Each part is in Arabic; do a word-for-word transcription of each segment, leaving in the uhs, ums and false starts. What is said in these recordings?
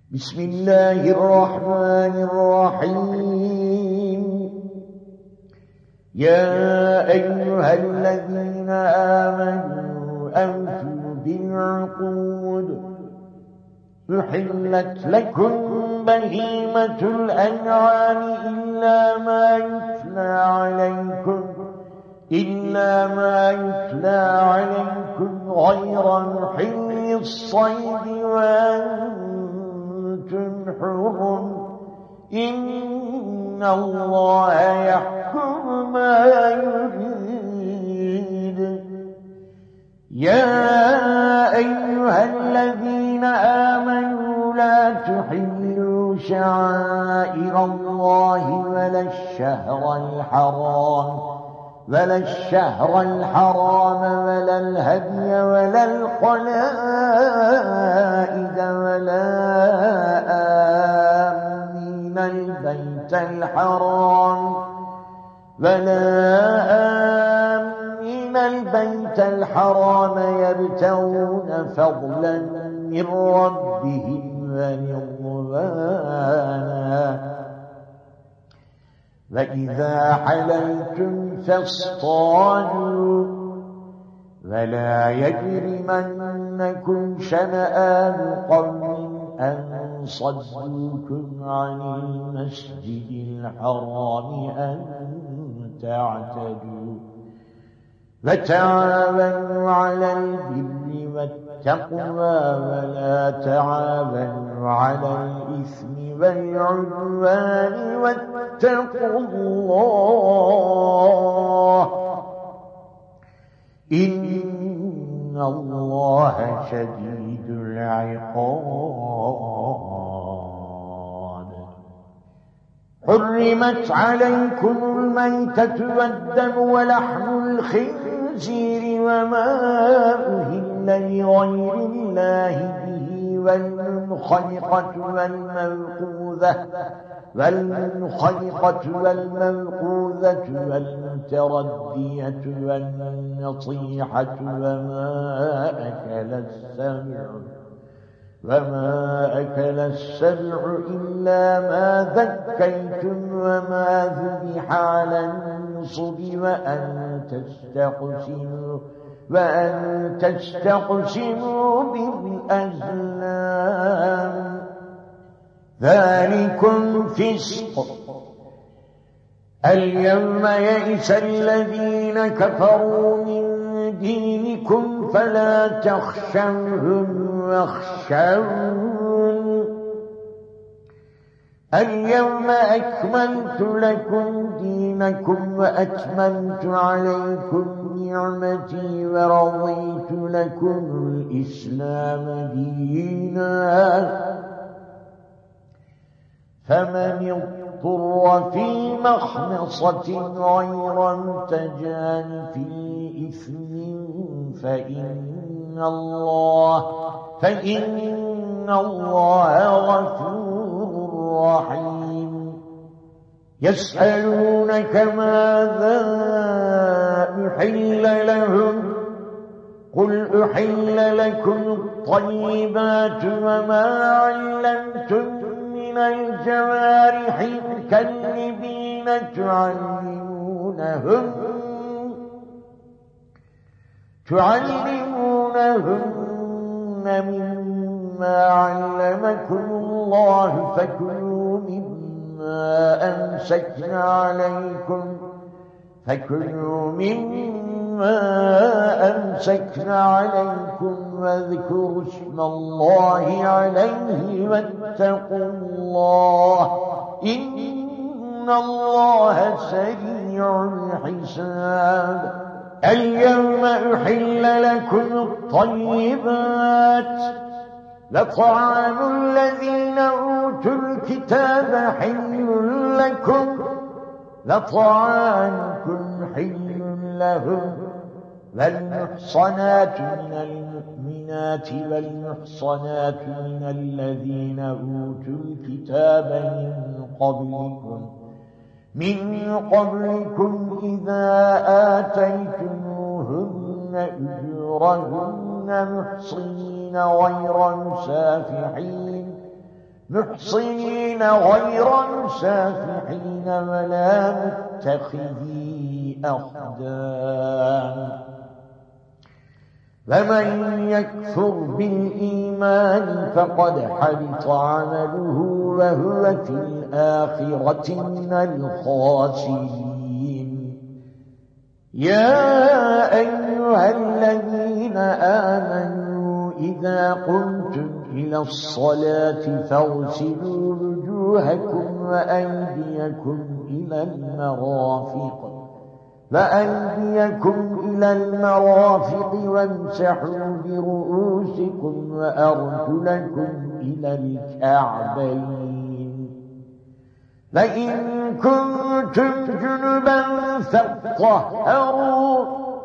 بسم الله الرحمن الرحيم. يا أيها الذين آمنوا أوفوا بالعقود، أحلت لكم بهيمة الأنعام إلا ما يتلى عليكم إلا ما يتلى عليكم غير محل الصيد وأنتم حرم، إن الله يحكم ما يريد. يا أيها الذين آمنوا لا تحلوا شعائر الله ولا الشهر الحرام ولا الشهر الحرام ولا الهدي ولا القلائد ولا آمين البيت الحرام ولا آمين البيت الحرام يبتغون فضلا من ربهم ورضوانا. وإذا حللتم فاصطادوا ولا يجرمنكم شنآن قوم أن صدوكم عن المسجد الحرام أن تعتدوا. وتعاونوا على البر والتقوى ولا تعاونوا على الإثم والعدوان واتقوا الله إن الله شديد العقاب. حرمت عليكم الميتة والدم ولحم الخنزير وما أهل لغير الله به والمنخنقة والموقوذة والمنخنقة والموقوذة والمتردية والنطيحة وما أكل السبع وما أكل السبع إلا ما ذكيتم وما ذبح على النصب وأن تستقسموا وأن تستقسموا بالأزلام ذلكم فسق. اليوم يئس الذين كفروا من دينكم فلا تخشوهم واخشون. اليوم أكملت لكم دينكم وأتممت عليكم نعمتي ورضيت لكم الإسلام دينا. فمن اضطر في مخمصة غير متجانف لإثم فإن الله فإن الله غفور رحيم. يسألونك ماذا أحل لهم قل أحل لكم الطيبات وما علمتم من الجوارح مكلبين تعلمونهن تعلمونهن مما علمكم الله فكلوا مما أمسكن عليكم فكلوا مما أمسكن عليكم واذكروا اسم الله عليه واتقوا الله إن الله سريع الحساب. اليوم أحل لكم الطيبات وطعام الذين أوتوا الكتاب حل لكم وطعامكم حل لهم والمحصنات من المؤمنات والمحصنات من الذين أوتوا الكتاب من قبلكم من قبلكم إذا آتيتموهن أجورهن محصنين غير مسافحين محصنين غير مسافحين ولا متخذي أخدان فمن يكفر بالإيمان فقد حبط عمله وهو في الآخرة من الخاسرين يا أيها الذين آمنوا إذا قمتم إلى الصلاة فاغسلوا وجوهكم وأيديكم إلى المرافق فأيديكم إلى المرافق وامسحوا برؤوسكم وأرجلكم إلى الكعبين فإن كنتم جنبا فاطهروا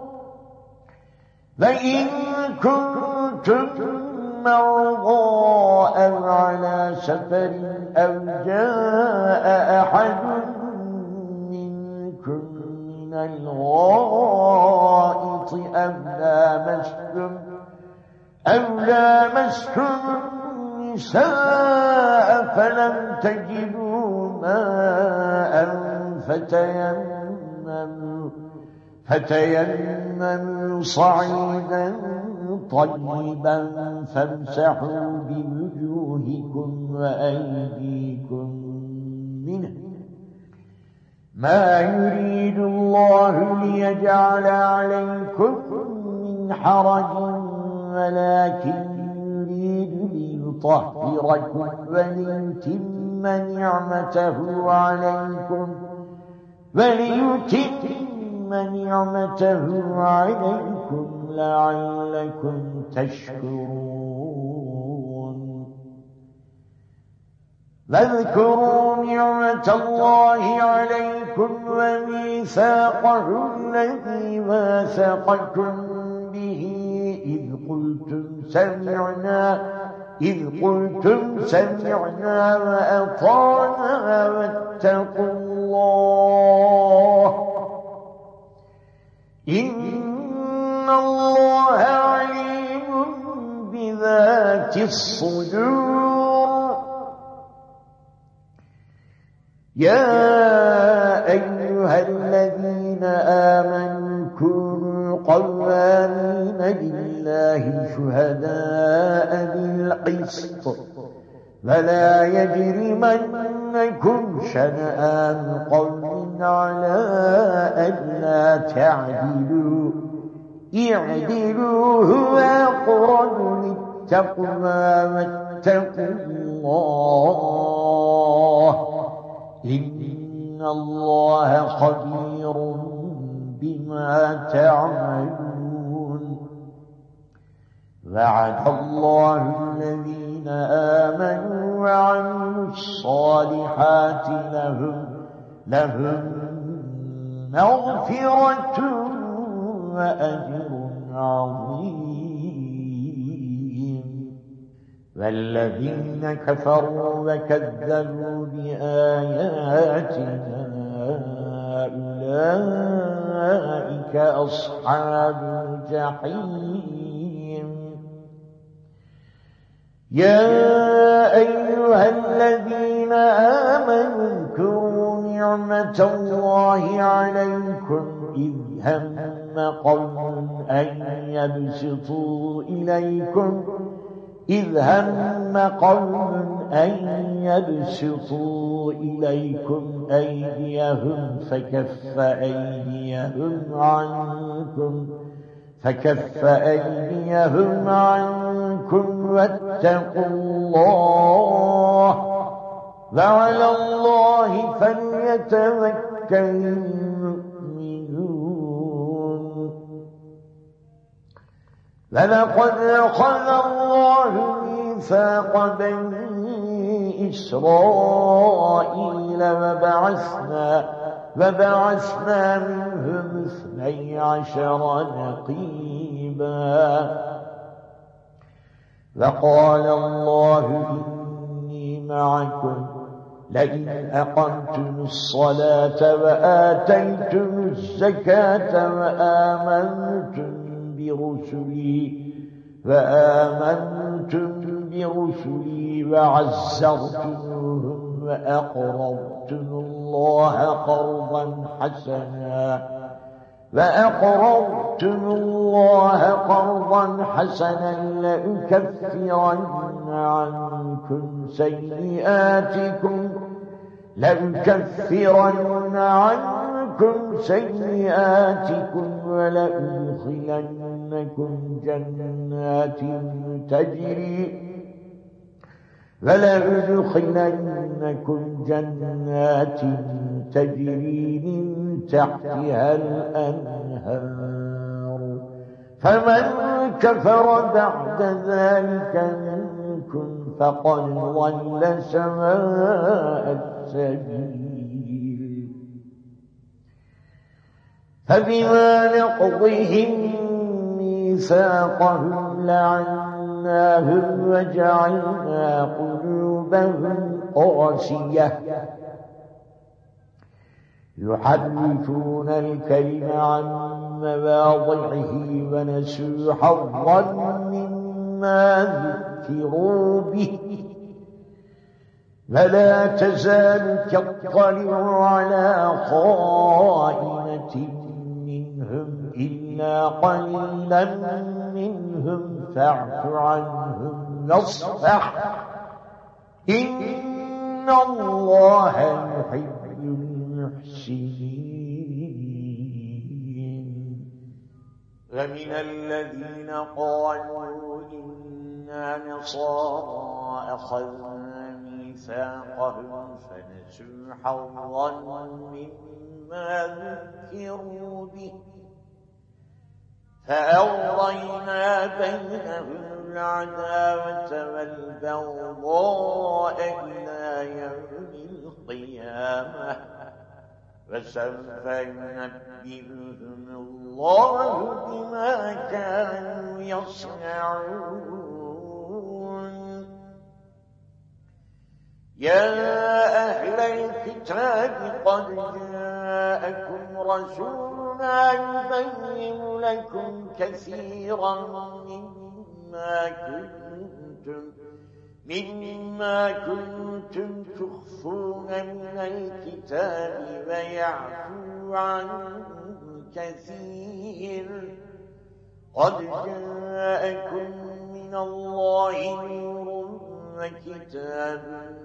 فإن كنتم مرضى أو على سفر أو جاء أحد منكم من الغائط أو لامستم أو لامستم النساء فلم تجدوا ماء فتيمموا فتيمموا صعيدا طيبا فامسحوا بوجوهكم وأيديكم منه ما يريد الله ليجعل عليكم من حرج ولكن يريد ليطهركم وليتم نعمته عليكم وليتم نعمته عليكم لعلكم تشكرون واذكروا نعمة الله عليكم وميثاقه الذي واثقكم به إذ قلتم سمعنا إذ قلتم سمعنا وأطعنا واتقوا الله إن الله عليم بذات الصدور يا أيها الذين آمنوا كونوا قوامين لله شهداء بالقسط فلا يجرمنكم شنآن قوم على ألا تعدلوا اعدلوا هو أقرب للتقوى واتقوا الله إن الله خبير بما تعملون وعد الله الذين آمنوا وعملوا الصالحات لهم لهم مغفرة وأجر عظيم والذين كفروا وكذبوا بآياتنا أولئك أصحاب الجحيم يا أيها الذين آمنوا اذكروا نعمة الله عليكم إذ هم قوم أن يبسطوا إليكم إذ هم قوم أن يبسطوا إليكم أيديهم فكف أيديهم عنكم فكف أيديهم عنكم واتقوا الله وعلى الله فليتوكل المؤمنون فلقد أخذ الله ميثاق بني إسرائيل وبعثنا وبعثنا منهم اثني عشر نقيبا وقال الله إني معكم لئن أقمتم الصلاة وآتيتم الزكاة وآمنتم برسلي فآمنتم برسلي وعزرتموهم وأقرضتم الله قرضا حسنا فأقرضتم الله قرضا حسنا لأكفرن عنكم سيئاتكم لأكفرن عنكم سيئاتكم ولأدخلنكم جنات تجري فلأدخلنكم جنات تجري من تحتها الأنهار فمن كفر بعد ذلك منكم فقد ضل سواء السبيل فبما نقضهم ميثاقهم لعناهم وجعلنا قلوبهم قاسية يحرفون الكلم عن مواضعه ونسوا حظا مما ذكروا به فلا تزال تطلع على خائنة منهم إلا قليلا منهم فاعف عنهم واصفح إن الله يحب المحسنين ومن الذين قالوا إنا نصارى أخذنا ميثاقهم فنسوا حظا مما ذكروا به فأغرينا بينهم العداوة والبغضاء إلى يوم القيامة وسوف ينبئهم الله بما كانوا يصنعون يا أهل الكتاب قد جاءكم رسولنا يبين لكم كثيرا مما كنتم مما كنتم تخفون من الكتاب ويعفو عن كثير قد جاءكم من الله نور وكتاب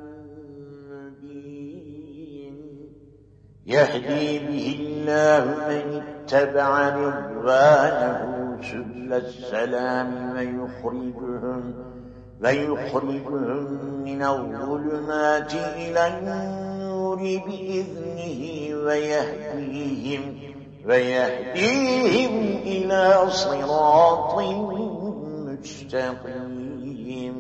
مبين يهدي به الله من اتبع رضوانه سبل السلام ويخرجهم ويخرجهم من الظلمات إلى النور بإذنه ويهديهم ويهديهم إلى صراط مستقيم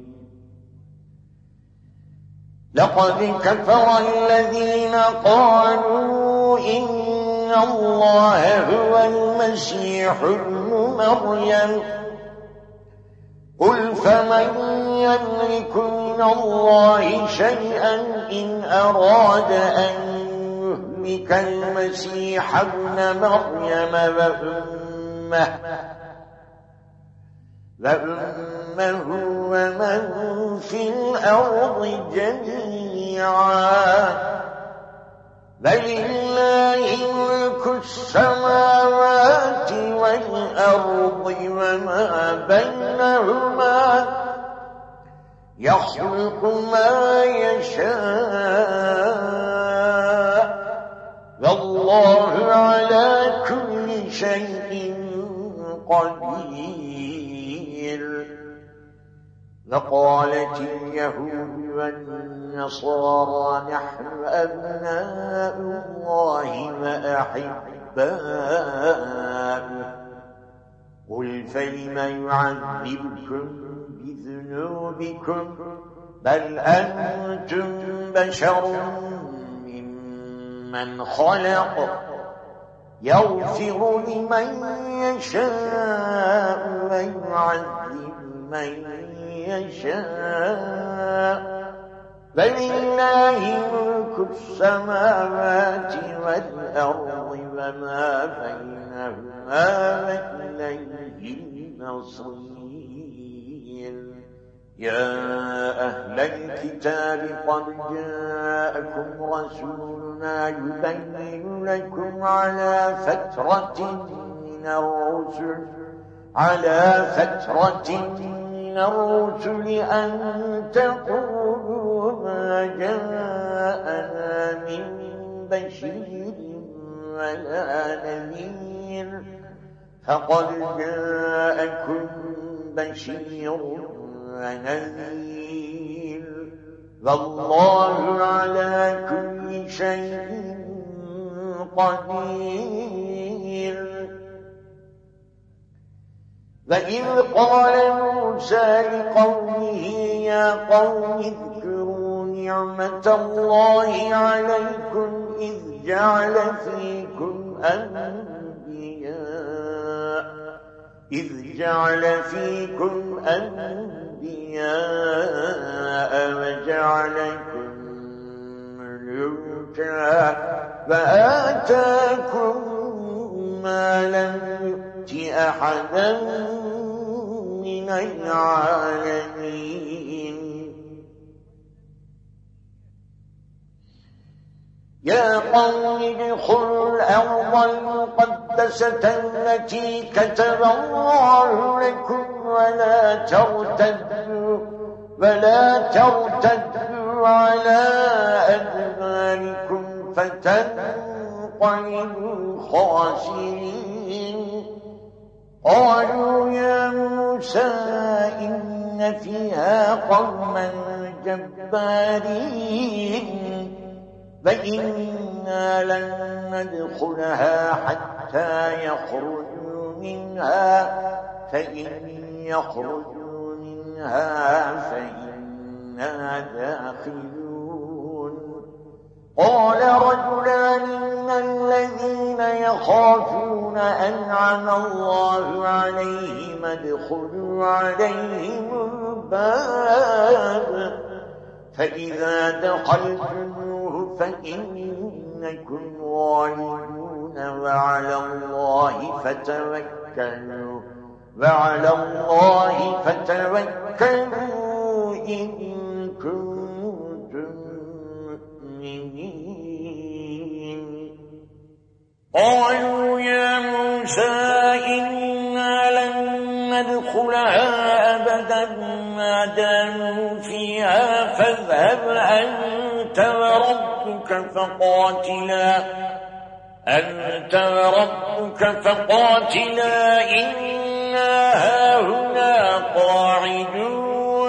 لقد كفر الذين قالوا إن الله هو المسيح ابن مريم قل فمن يملك من الله شيئا إن أراد أن يهلك المسيح ابن مريم وأمه وأمه ومن في الأرض جميعا فلله ملك السماوات والأرض وما بينهما يخلق ما يشاء والله على كل شيء قدير وقالت اليهود والنصارى نحن أبناء الله وأحباؤه قل فلم يعذبكم بذنوبكم بل أنتم بشر ممن خلق يغفر لمن يشاء ويعذب من يشاء فلله ملك السماوات والأرض وما بينهما وإليه المصير يا أهل الكتاب قد جاءكم رسولنا يبين لكم على فترة من الرسل على فترة من الرسل أن تقولوا ما جاءنا من بشير ولا نذير فقد جاءكم بشير ونذير والله على كل شيء قدير. وإذ قال موسى لقومه يا قوم اذكروا نعمة الله عليكم إذ جعل فيكم أنبياء إذ جعل فيكم أنبياء وجعلكم ملوكا وآتاكم ما لم يؤت أحدا من العالمين. يا قوم ادخلوا الأرض المقدسة التي كتب الله لكم ولا ترتدوا ولا ترتدوا على أدباركم فتنقلبوا خاسرين. قالوا يا موسى إن فيها قوما جبارين فإنا لن ندخلها حتى يخرجوا منها فإن يخرجوا منها فإنا داخلون. قال رجلان من الذين يخافون أنعم الله عليهم ادخلوا عليهم الباب فإذا دخلتموه فإنكم غالبون وعلى الله فتوكلوا وعلى الله فتوكلوا إن كنتم مؤمنين. قالوا يا موسى إنا لن ندخلها أبدا ما داموا فيها فاذهب أنت وربك فقاتلا أنت وربك فقاتلا إنا هاهنا قاعدون.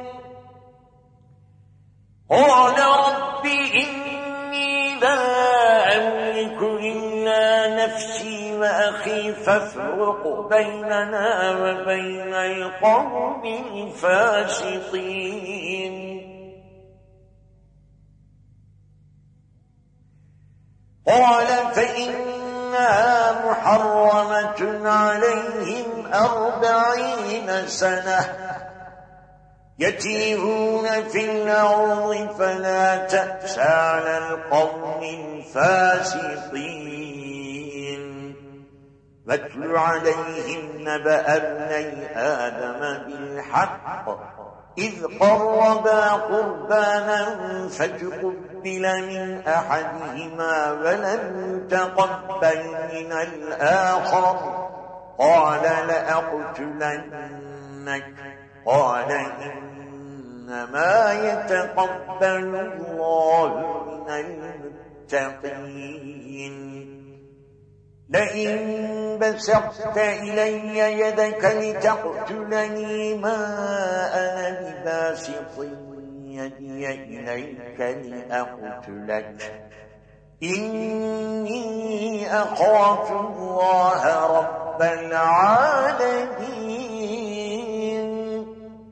قال رب إني لا أملك إلا نفسي وأخي فافرق بيننا وبين القوم الفاسقين. قال فإنها محرمة عليهم أربعين سنة يتيهون في الأرض فلا تأس على القوم الفاسقين. واتل عليهم نبأ ابني آدم بالحق إذ قربا قربانا فتقبل من أحدهما ولم يتقبل من الآخر قال لأقتلنك قال إنما يتقبل الله من المتقين. لئن بسطت إلي يدك لتقتلني ما أنا بباسط يدي إليك لأقتلك إني أخاف الله رب العالمين.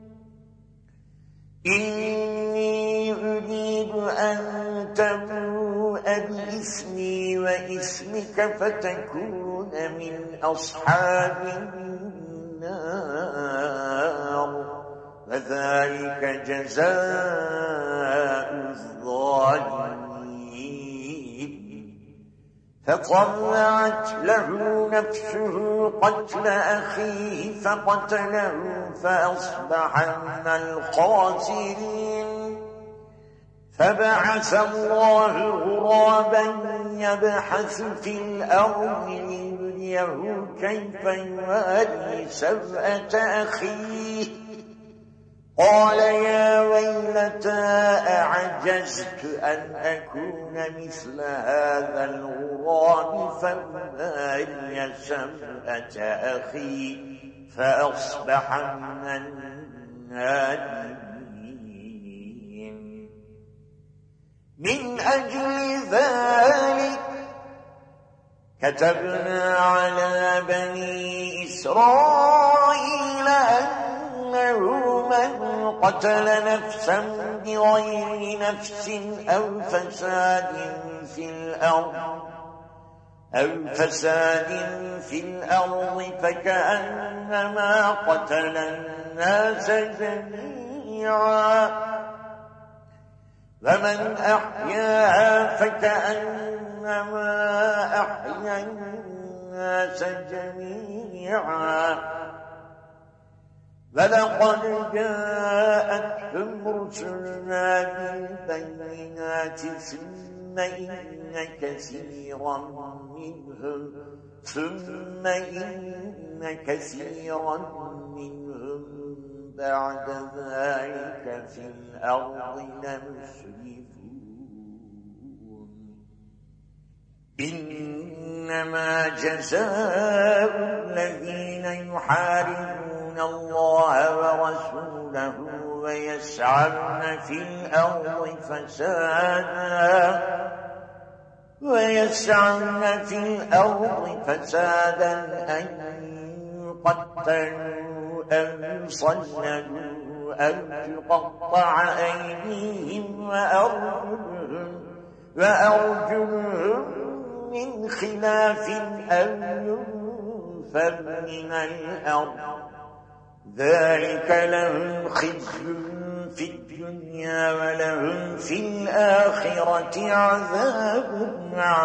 إني أريد أن تبوء بإسمي وإسمك فتكون من أصحاب النار وذلك جزاء الظالمين. فطلعت له نفسه قتل أخيه فقتله فأصبح من الخاسرين. فبعث الله غرابا يبحث في الأرض ليريه كيف يواري سوءة أخيه. قال يا ويلتى أعجزت أن أكون مثل هذا الغراب فأواري سوءة أخي فأصبح من النادمين. من أجل ذلك كتبنا على بني إسرائيل أنه من قتل نفسا بغير نفس أو فساد في الأرض أو فساد في الأرض فكأنما قتل الناس جميعا ومن أحياها فكأنما أحيا الناس جميعا. ولقد جاءتهم رسلنا بالبينات ثم إن كثيرا منهم ثم إن كثيرا منهم بعد ذلك في الأرض لمسرفون. إنما جزاء الذين يحاربون الله ورسوله ويسعون في الأرض فسادا ويسعون في الأرض فسادا أن يقتلوا أو يصلبوا أو تقطع أيديهم وأرجلهم وأرجلهم من خلاف أو ينفوا من الأرض. ذلك لهم خزي في الدنيا ولهم في الآخرة عذاب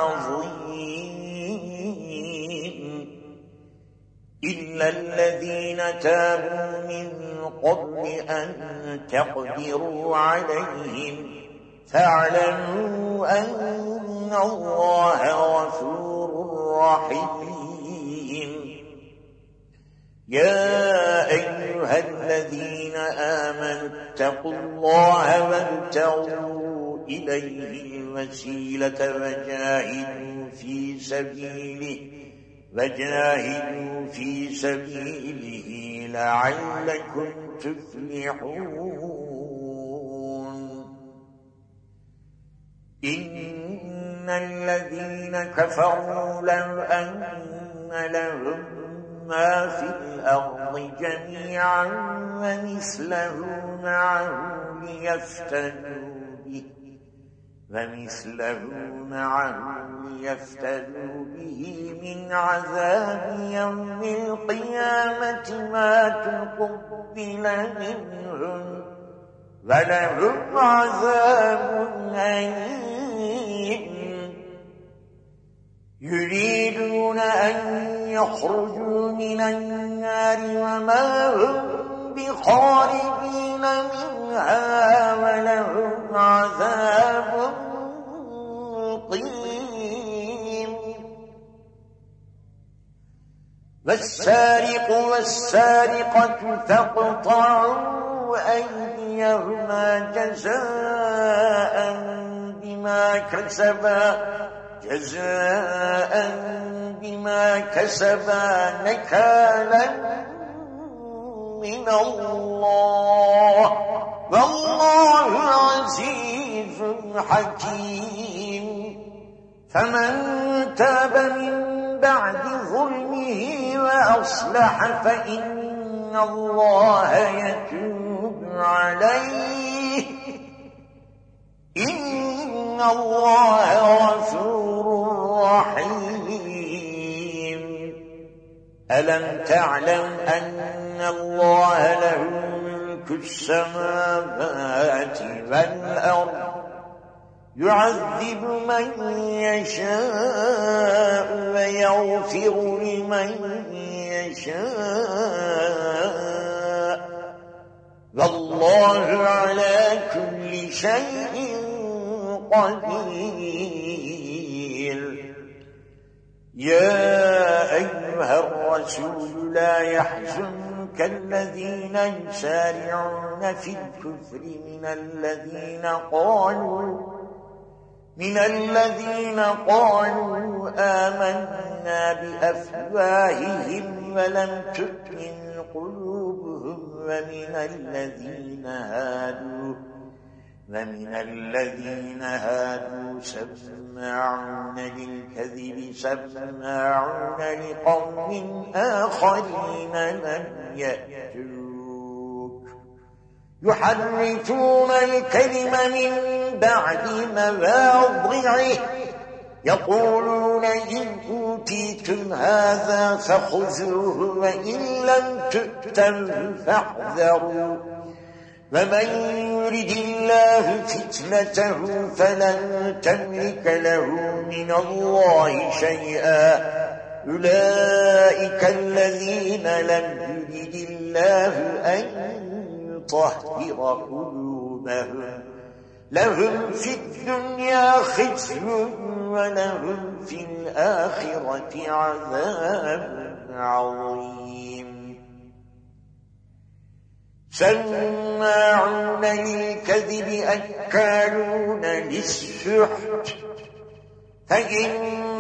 عظيم. إلا الذين تابوا من قبل أن تقدروا عليهم فاعلموا أن الله غفور رحيم. يا أيها الذين آمنوا اتقوا الله وابتغوا إليه الوسيلة وجاهدوا في سبيله وجاهدوا في سبيله لعلكم تفلحون. إن الذين كفروا لو أن لهم ما في الأرض جميعا ومثله معه ليفتدوا به ومثله معه ليفتدوا به من عذاب يوم القيامة ما تقبل منهم ولهم عذاب أليم. يريدون أن يخرجوا من النار وما هم بخارجين منها ولهم عذاب مقيم. والسارق والسارقة فاقطعوا أيديهما جزاء بما كسبا جزاء بما كسبا نكالا من الله والله عزيز حكيم. فمن تاب من بعد ظلمه وأصلح فإن الله يتوب عليه إن الله غفور رحيم. ألم تعلم أن الله له ملك السماوات والأرض يعذب من يشاء ويغفر لمن يشاء والله على كل شيء قدير. يا أيها الرسول لا يحزنك الذين يسارعون في الكفر من الذين قالوا من الذين قالوا آمنا بأفواههم ولم تؤمن قلوبهم ومن الذين هادوا ومن الذين هادوا سماعون للكذب سماعون لقوم آخرين لم يأتوك يحرفون الكلم من بعد مواضعه يقولون إن أوتيتم هذا فخذوه وإن لم تؤتوا فاحذروا ومن يرد الله فتنته فلن تملك له من الله شيئا أولئك الذين لم يرد الله أن يطهر قلوبهم لهم في الدنيا خزي ولهم في الآخرة عذاب عظيم. سماعون للكذب أكالون للسحت فإن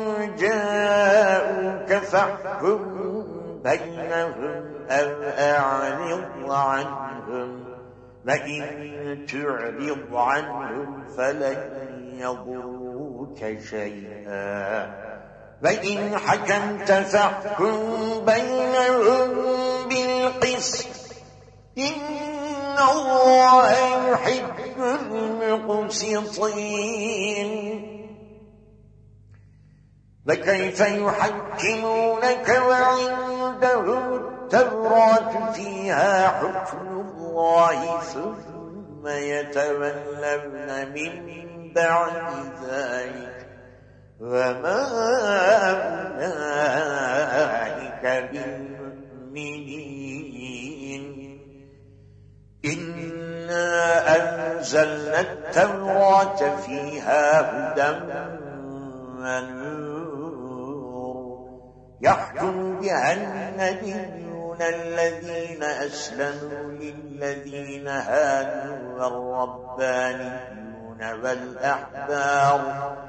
جاءوك فاحكم بينهم أو أعرض عنهم وإن تعرض عنهم فلن يضروك شيئا وإن حكمت فاحكم بينهم بالقسط إن الله يحب المقسطين. وكيف يحكمونك وعندهم التوراة فيها حكم الله ثم يتولون من بعد ذلك وما أولئك بالمؤمنين. إنا أنزلنا التوراة فيها هدى ونور يحكم بها النبيون الذين أسلموا للذين هادوا والربانيون والأحبار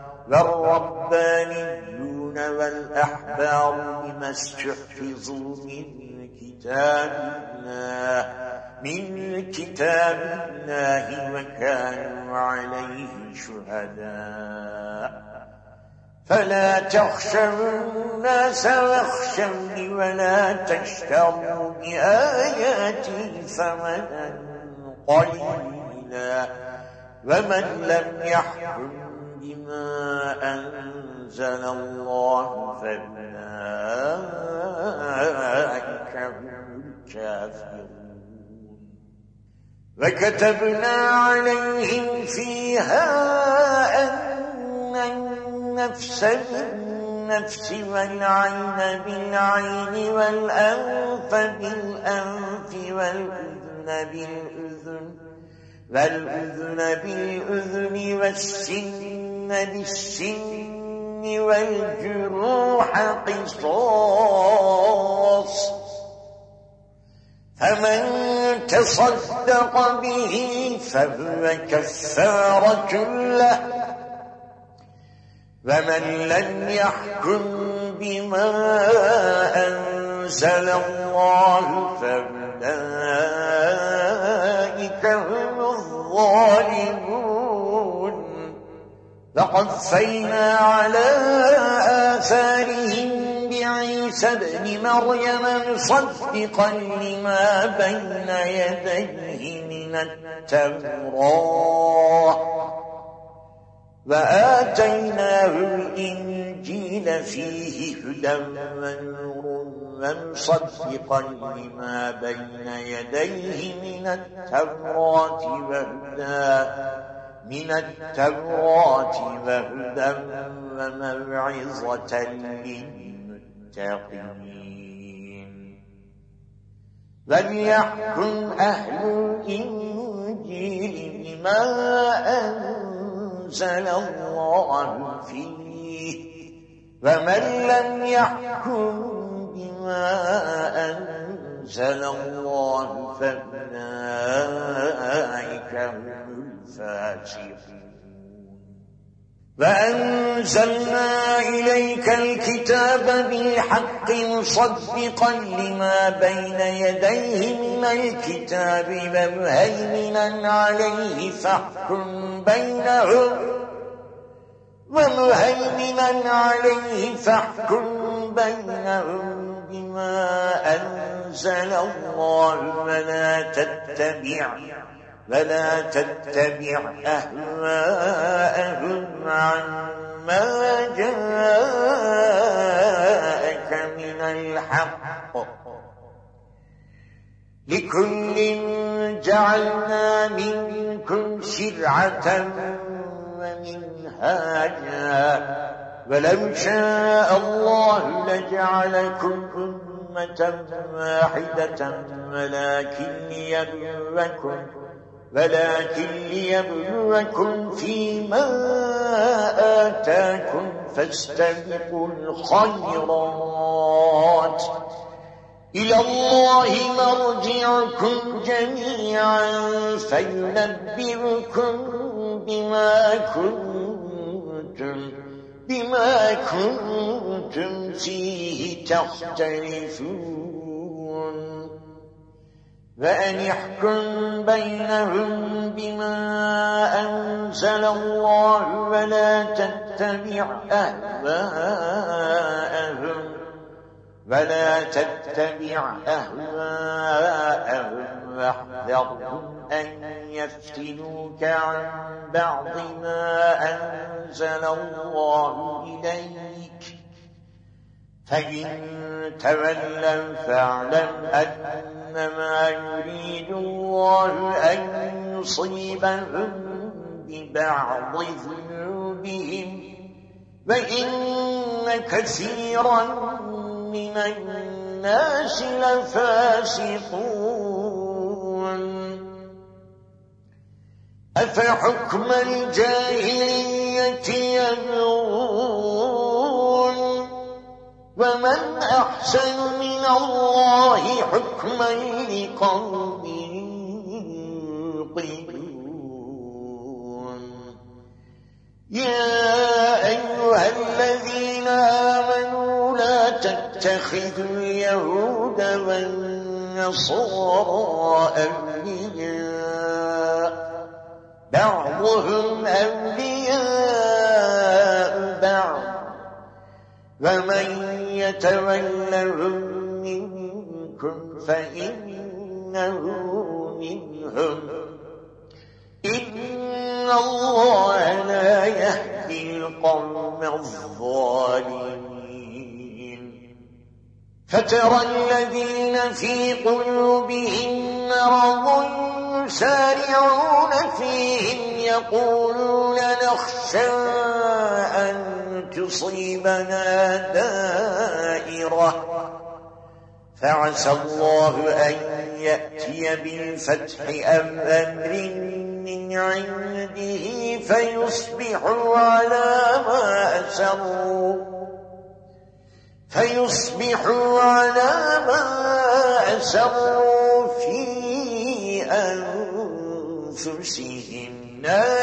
والربانيون والأحبار بما استحفظوا من كتاب الله من كتاب الله وكانوا عليه شهداء فلا تخشوا الناس واخشوني ولا تشتروا بآياتي ثمنا قليلا ومن لم يحكم بما أنزل الله فأولئك هم الكافرون. وكتبنا عليهم فيها أن النفس بالنفس والعين بالعين والأنف بالأنف والأذن بالأذن والأذن بالأذن والسن بالسن والجروح قصاص فمن تصدق به فهو كفارة له ومن لم يحكم بما أنزل الله فأولئك هم الظالمون. وقفينا على آثارهم بعيسى ابن مريم مصدقا لما بين يديه من التوراة وآتيناه الإنجيل فيه هدى ونور ومصدقا لما بين يديه من التوراة وهدى من التوراة وهدى وموعظة للمتقين وليحكم أهل الإنجيل بما أنزل الله فيه ومن لم يحكم بما أنزل الله فأولئك هم الفاسقون وأنزلنا إليك الكتاب بالحق مصدقا لما بين يديه من الكتاب ومهيمنا عليه فاحكم بينهم ومهيمنا عليه فاحكم بينهم بما أنزل الله ولا تتبع ولا تتبع أهواءهم عما جاءك من الحق لكل جعلنا منكم شرعة ومنهاجا ولو شاء الله لجعلكم أمة واحدة ولكن ليبلوكم ولكن ليبلوكم فيما آتاكم فاستبقوا الخيرات إلى الله مرجعكم جميعا فينبئكم بما كنتم بما كنتم فيه تختلفون وأن يحكم بينهم بما أنزل الله ولا تتبع أهواءهم ولا تتبع أهواءهم واحذرهم أن يفتنوك عن بعض ما أنزل الله إليك فإن تولوا فاعلم أنما يريد الله أن يصيبهم ببعض ذنوبهم وإن كثيرا من الناس لفاسقون أفحكم الجاهلية يبغون ومن أحسن من الله حكما لقوم يوقنون يا أيها الذين آمنوا لا تتخذوا اليهود والنصارى أولياء بعضهم أولياء بعض ومن يتولهم منكم فإنه منهم إن الله لا يهدي القوم الظالمين فترى الذين في قلوبهم مرض يسارعون فيهم يقولون نخشى أن تصيبنا دائرة فعسى الله أن يأتي بالفتح أم أمر من عنده فيصبحوا على ما أسروا فيصبحوا على ما أسروا في أنفسهم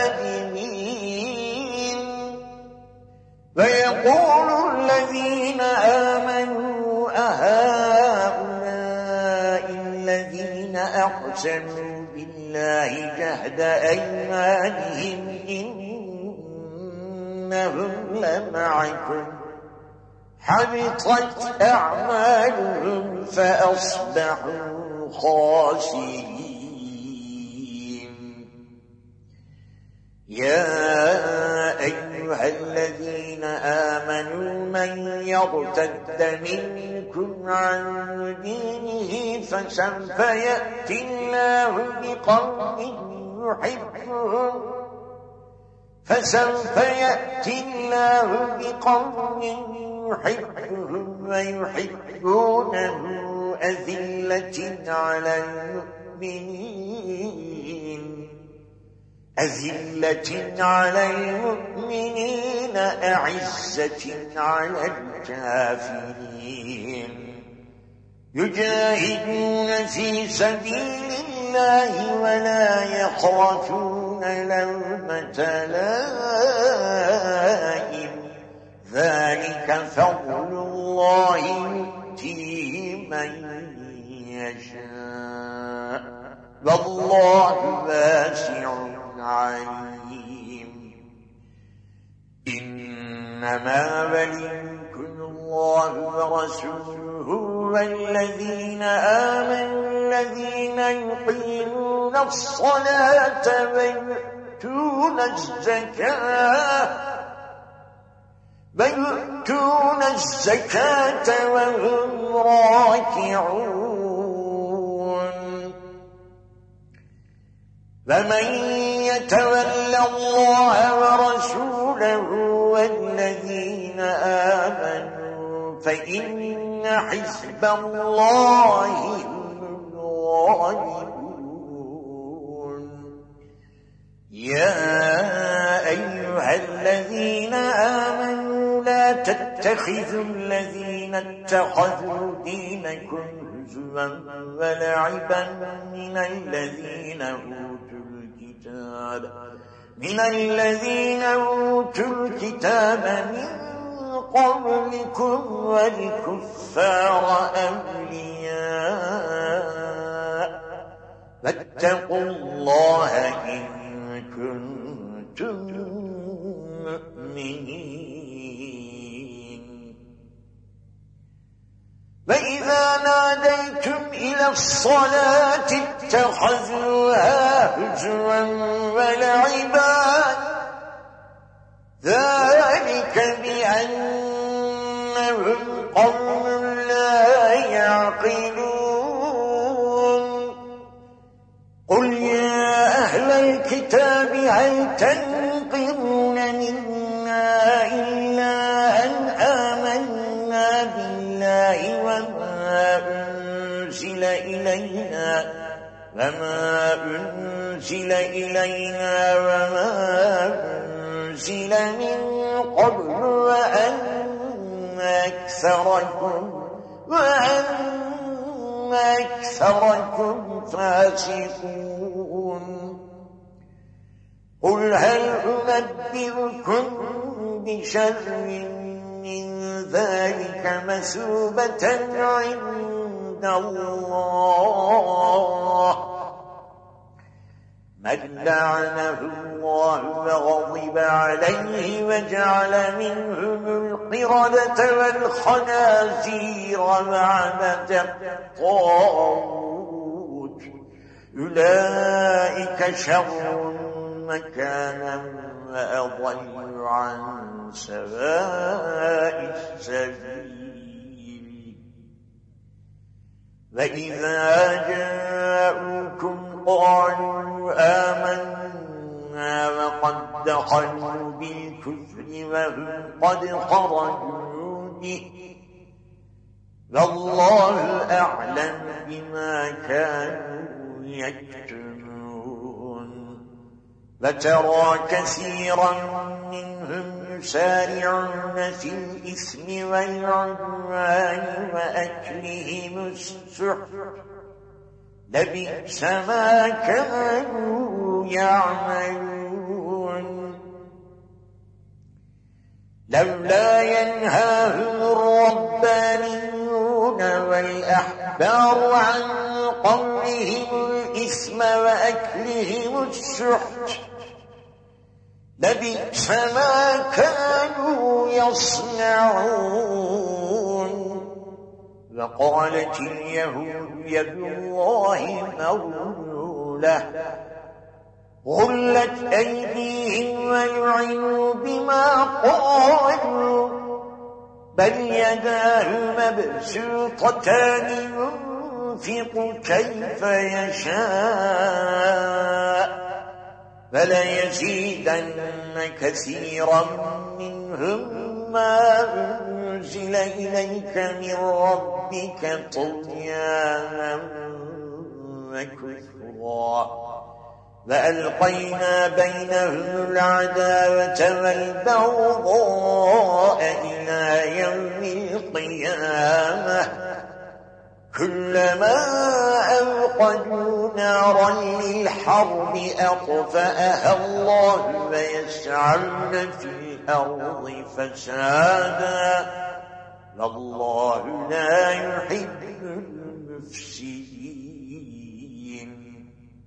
نادمين ويقول الذين آمنوا أهؤلاء الذين أقسموا بالله جهد أيمانهم إنهم لمعكم حبطت أعمالهم فأصبحوا خاسرين يا أيها الذين آمنوا من يرتد منكم عن دينه فسوف يأتي الله بقوم يحبهم فسوف يأتي الله بقوم يحبهم ويحبونه أذلة على المؤمنين أذلة على المؤمنين أعزة على الكافرين يجاهدون في سبيل الله ولا يخافون لومة لائم ذلك فضل الله يؤتيه من يشاء والله واسع عليم إنما وليكم الله ورسوله والذين آمنوا الذين يقيمون الصلاة ويؤتون الزكاة ويؤتون الزكاة وهم راكعون فمن يتول الله ورسوله والذين آمنوا فإن حزب الله هم الغالبون يا أيها الذين آمنوا لا تتخذوا الذين اتخذوا دينكم هزوا ولعبا من الذين أوتوا الكتاب من الذين أوتوا الكتاب من قبلكم والكفار أولياء فاتقوا الله إن كنتم مؤمنين وإذا ناديتم إلى الصلاة اتخذوها هزوا ولعبا ذلك بأنهم قوم لا يعقلون قل يا أهل الكتاب هل تنقمون منا إلا أن آمنا بالله وما أنزل إلينا وما أنزل إلينا وما أنزل من قبل وأن أكثركم وأن أكثركم فاسقون قل هل أنبئكم بشر من ذلك مثوبة عند الله من لعنه الله وغضب عليه وجعل منهم القردة والخنازير وعبد الطاغوت أولئك شر مكانا وأضل عن سواء السبيل وإذا جاءوكم قالوا آمنا وقد دخلوا بالكفر وهم قد خرجوا به والله أعلم بما كانوا يكتمون فترى كثيرا منهم يسارعون في الإثم والعدوان وأكلهم السحت لبئس ما كانوا يعملون لولا ينهاهم الربانيون والأحبار عن قولهم الإثم وأكلهم السحت لبئس ما كانوا يصنعون وقالت اليهود يد الله مغلولة غلت أيديهم ولعنوا بما قالوا بل يداه مبسوطتان ينفق كيف يشاء فليزيدن كثيرا منهم ما أنزل إليك من ربك طغيانا وكفرا وألقينا بينهم العداوة والبغضاء إلى يوم القيامة كلما أوقدوا نارا للحرب أطفأها الله ويسعون في الأرض فسادا والله لا يحب المفسدين.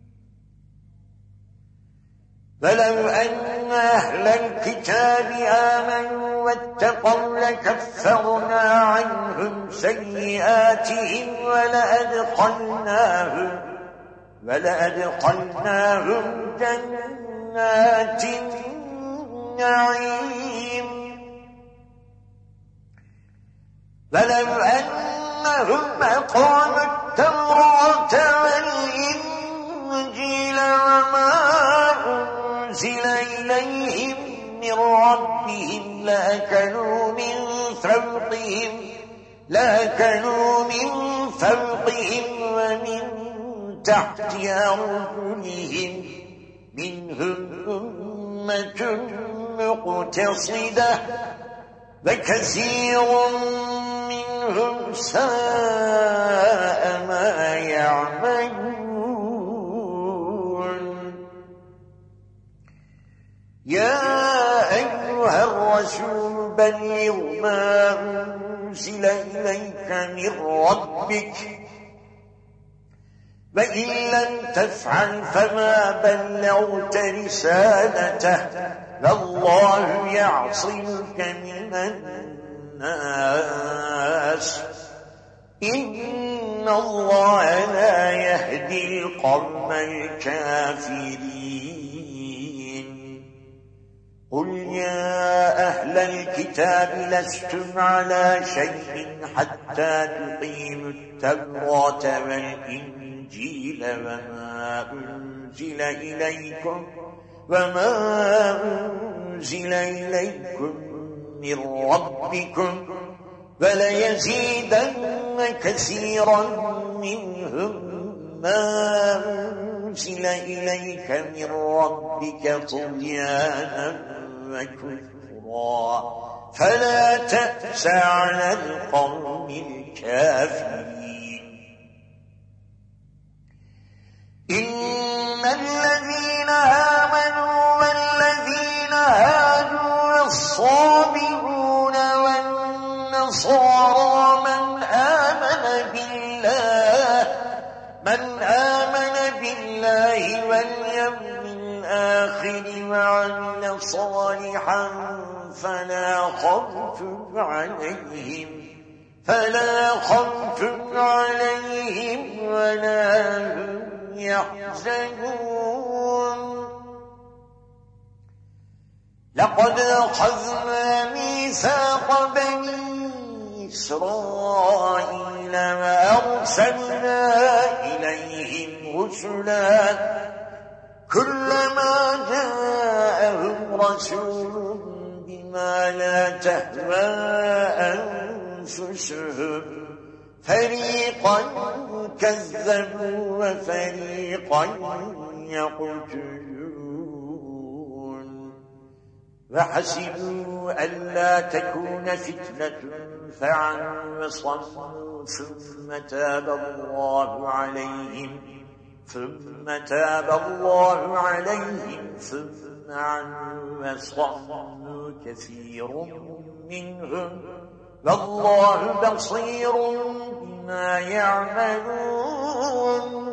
فلو أن أهل الكتاب آمنوا واتقوا لكفرنا عنهم سيئاتهم ولأدخلناهم, ولأدخلناهم جنات النعيم. فلو أنهم أقاموا التوراة والإنجيل وما أنزل إليهم من ربهم لأكلوا من فوقهم لأكلوا من فوقهم ومن تحت أرجلهم منهم أمة مقتصدة وكثير منهم ساء ما يعملون. يا أيها الرسول بلغ ما أنزل إليك من ربك وإن لم تفعل فما بلغت رسالته والله يعصمك من الناس إن الله لا يهدي القوم الكافرين. قل يا أهل الكتاب لستم على شيء حتى تقيموا التوراة والإنجيل وما أنزل إليكم وما أنزل إليكم من ربكم وليزيدن كثيرا منهم ما أنزل إليك من ربك طغيانا وكفرا فلا تأس على القوم الكافرين. إن الذين آمنوا والذين هادوا والصابئون والنصارى من آمن بالله من آمن بالله واليوم الآخر وعمل صالحا فلا خوف عليهم فلا خوف عليهم ولا هم يحزنون. لقد أخذنا ميثاق بني إسرائيل وأرسلنا إليهم رسلا كلما جاءهم رسول بما لا تهوى أنفسهم فريقا كذبوا وفريقا يقتلون. وحسبوا ألا تكون فتنة فعموا وصموا ثم تاب الله عليهم ثم تاب الله عليهم ثم عموا وصموا كثير منهم والله بصير بما يعملون.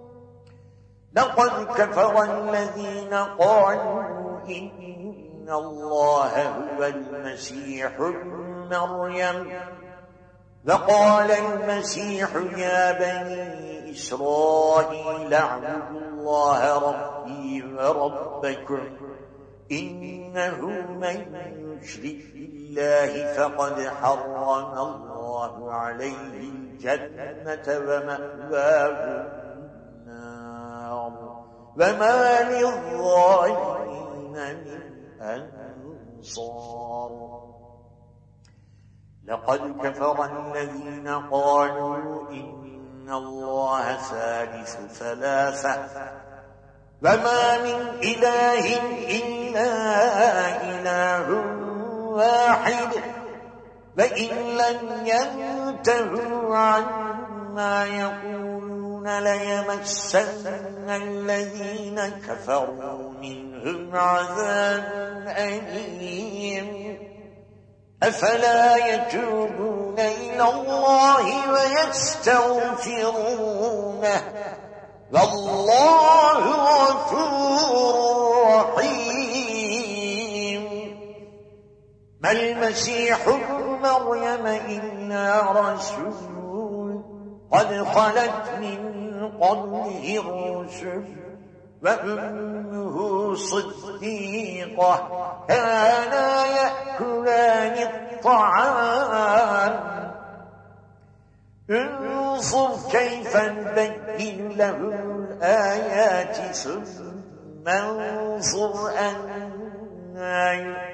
لقد كفر الذين قالوا إن الله هو المسيح ابن مريم وقال المسيح يا بني إسرائيل اعبدوا الله ربي وربكم إنه من يشرك بالله فقد حرم الله عليه الجنة ومأواه النار وما للظالمين من أنصار لقد كفر الذين قالوا إن الله ثالث ثلاثة وما من إله إلا إله واحد وإن لم ينتهوا عما يقولون ليمسن الذين كفروا منهم عذاب أليم أفلا يتوبون إلى الله ويستغفرونه والله غفور رحيم ما المسيح ابن مريم إلا رسول قد خلت من قبله الرسل وأمه صديقة كانا يأكلان الطعام انظر كيف نبين له الآيات ثم انظر أنا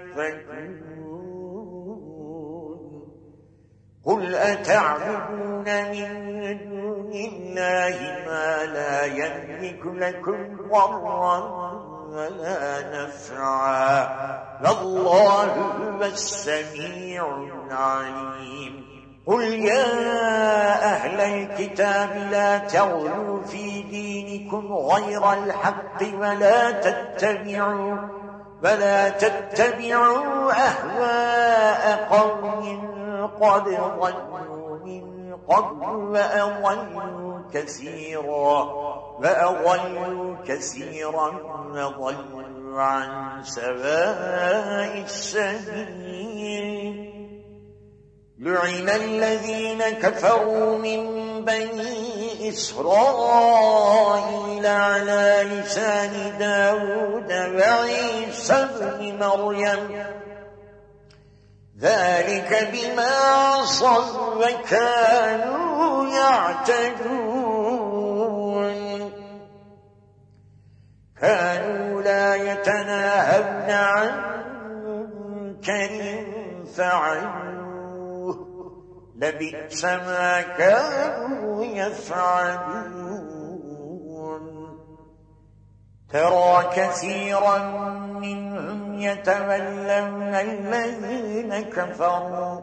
يؤفكون قل أتعبدون من دون الله ما لا يملك لكم ضرا ولا نفعا والله هو السميع العليم قل يا أهل الكتاب لا تغلوا في دينكم غير الحق ولا تتبعوا ولا تتبعوا أهواء قوم قد ضلوا من قبل وأضلوا كثيرا وأضلوا كثيرا وضلوا عن سواء السبيل لعن الذين كفروا من بني إسرائيل على لسان داود وعيسى بن مريم ذلك بما عصوا وكانوا يعتدون كانوا لا يتناهون عن منكر فعلوه لبئس ما كانوا يفعلون ترى كثيرا منهم يتولون الذين كفروا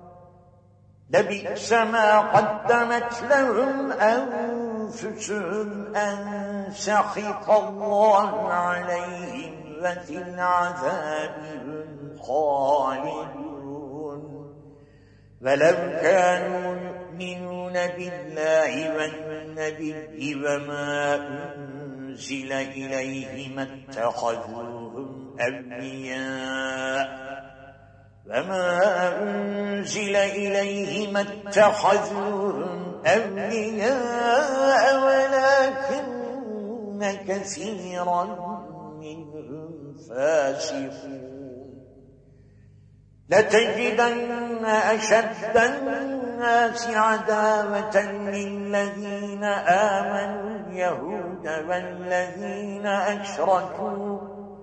لبئس ما قدمت لهم أنفسهم أن سخط الله عليهم وفي العذاب هم خالدون ولو كانوا يؤمنون بالله والنبي وما أنزل إليه ما اتخذوهم أولياء وما أنزل إليه ما اتخذوهم أولياء ولكن كثيرا منهم فاسقون لتجدن أشد الناس عداوة للذين آمنوا اليهود والذين أشركوا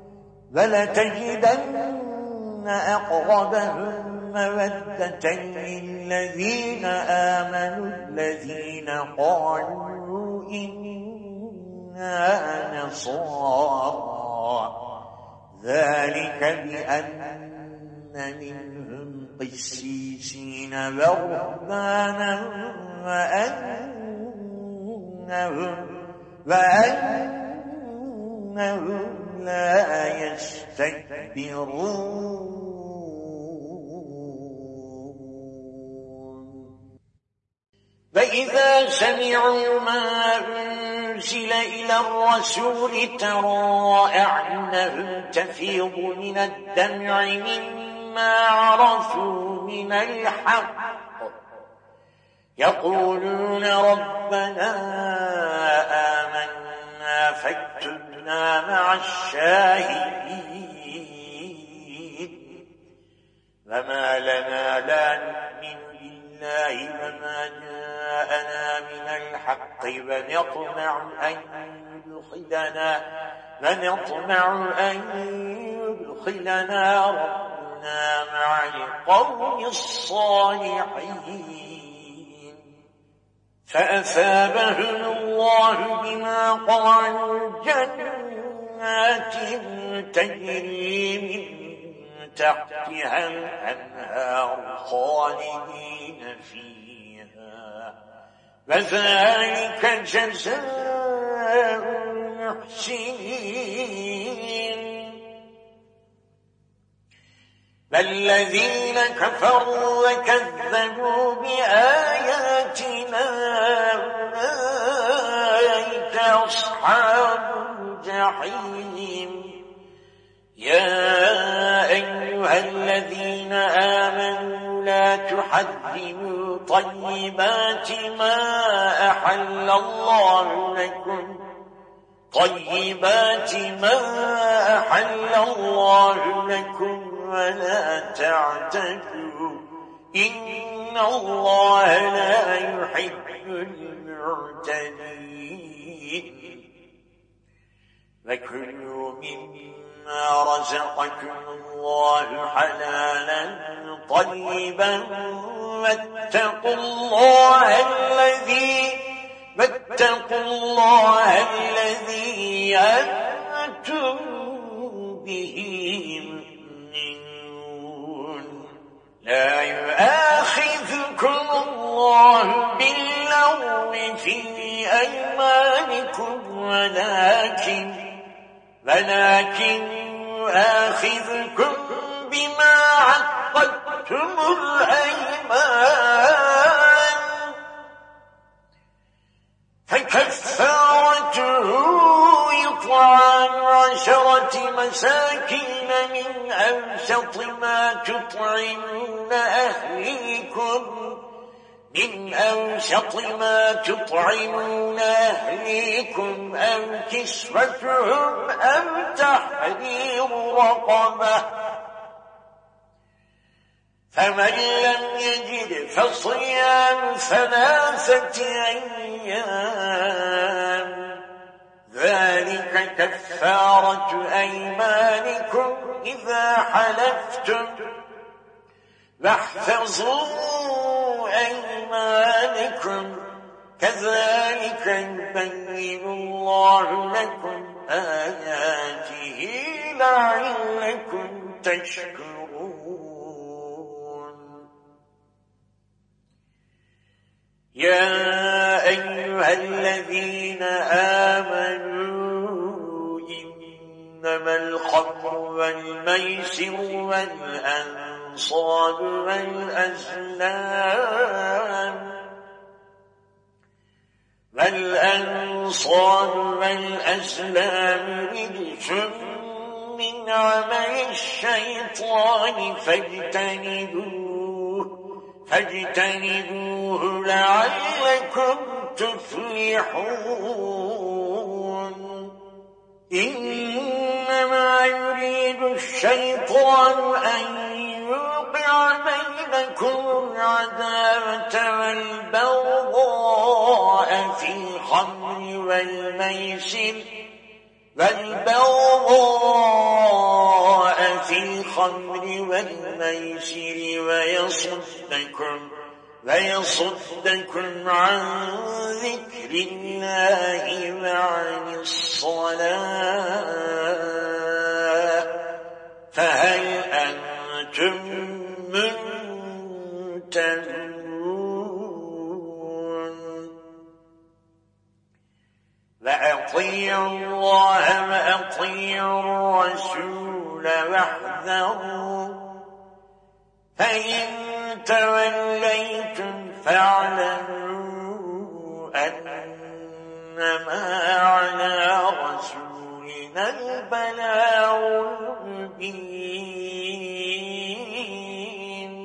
ولتجدن أقربهم مودة للذين آمنوا الذين قالوا إنا نصارى ذلك بأن منهم قسيسين ورهبانا وأنهم, وأنهم لا يستكبرون وإذا سمعوا ما أنزل إلى الرسول ترى أعينهم تفيض من الدمع مما عرفوا من الحق يقولون ربنا آمنا فاكتبنا مع الشاهدين وما لنا لا نؤمن بالله وما جاءنا من الحق ونطمع أن يدخلنا ونطمع أن يدخلنا ربنا مع القوم الصالحين فأثابهم الله بما قالوا جنات تجري من تحتها الأنهار خالدين فيها وذلك جزاء المحسنين والذين كفروا وكذبوا بآياتنا أولئك أصحاب الجحيم يا أيها الذين آمنوا لا تحرموا طيبات ما أحل الله لكم طيبات ما أحل الله لكم ولا تعتدوا إن الله لا يحب المعتدين وكلوا مما رزقكم الله حلالا طيبا واتقوا الله الذي واتقوا الله الذي أنتم به مؤمنون لا يؤاخذكم الله باللغو في أيمانكم ولكن ولكن يؤاخذكم بما عقدتم الأيمان فكفارته إطعام عشرة مساكين من أوسط ما تطعمون أهليكم من أوسط ما تطعمون أهليكم أو كسوتهم أو تحرير رقبة فمن لم يجد فصيام ثلاثة أيام ذلك كفارة أيمانكم إذا حلفتم واحفظوا أيمانكم كذلك يبين الله لكم آياته لعلكم تشكرون يا أيها الذين آمنوا إنما الخمر والميسر والأنصاب والأزلام والأنصاب والأزلام رجس من عمل الشيطان فاجتنبوه فاجتنبوه لعلكم تفلحون إنما يريد الشيطان أن يوقع بينكم العداوة والبغضاء في الخمر والميسر والبغضاء في الخمر والميسر ويصدكم ويصدكم عن ذكر الله وعن الصلاة فهل أنتم منتهون وأطيعوا الله وأطيعوا الرسول واحذروا فإن توليتم فاعلموا أنما على رسولنا البلاغ المبين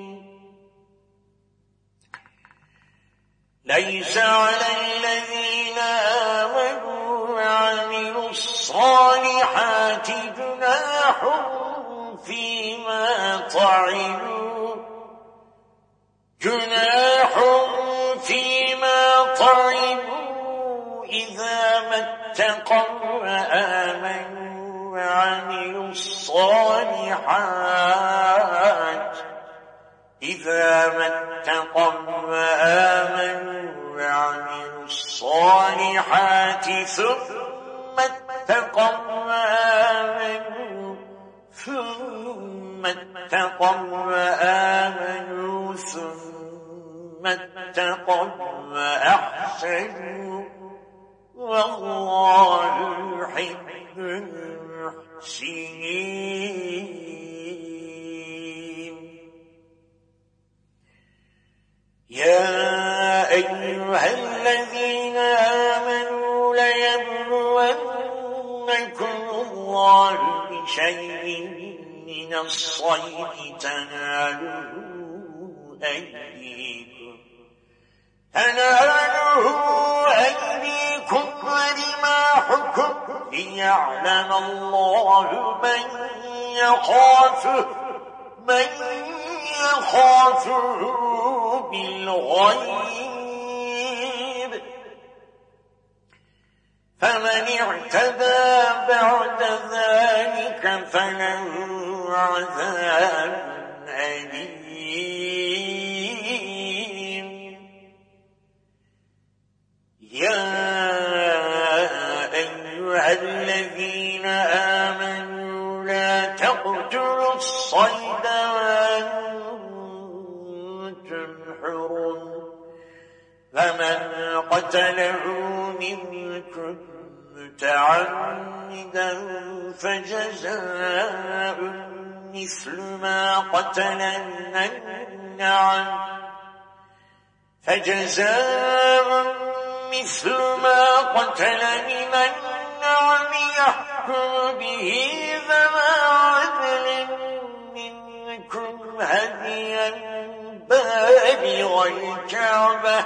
ليس على الذين آمنوا وعملوا الصالحات جناح فيما طعموا جناح فيما طعموا إذا ما اتقوا آمنوا وعملوا الصالحات إذا ما اتقوا وآمنوا وعملوا الصالحات ثم اتقوا وآمنوا ثم اتقوا وآمنوا ثم اتقوا وأحسنوا والله يحب المحسنين. يا أيها الذين آمنوا ليبلونكم الله بشيء من الصيد تناله أيديكم تناله أيديكم ورماحكم ليعلم الله من يخافه من يخافه بالغيب فمن اعتدى بعد ذلك فله عذاب أليم. يا أيها الذين آمنوا لا تقتلوا الصيد وأنتم حرم فمن قتله منكم متعمدا فجزاء مثل ما قتل من النعم فجزاء مثل ما قتل من النعم يحكم به ذوى عدل منكم هديا بالغ الكعبة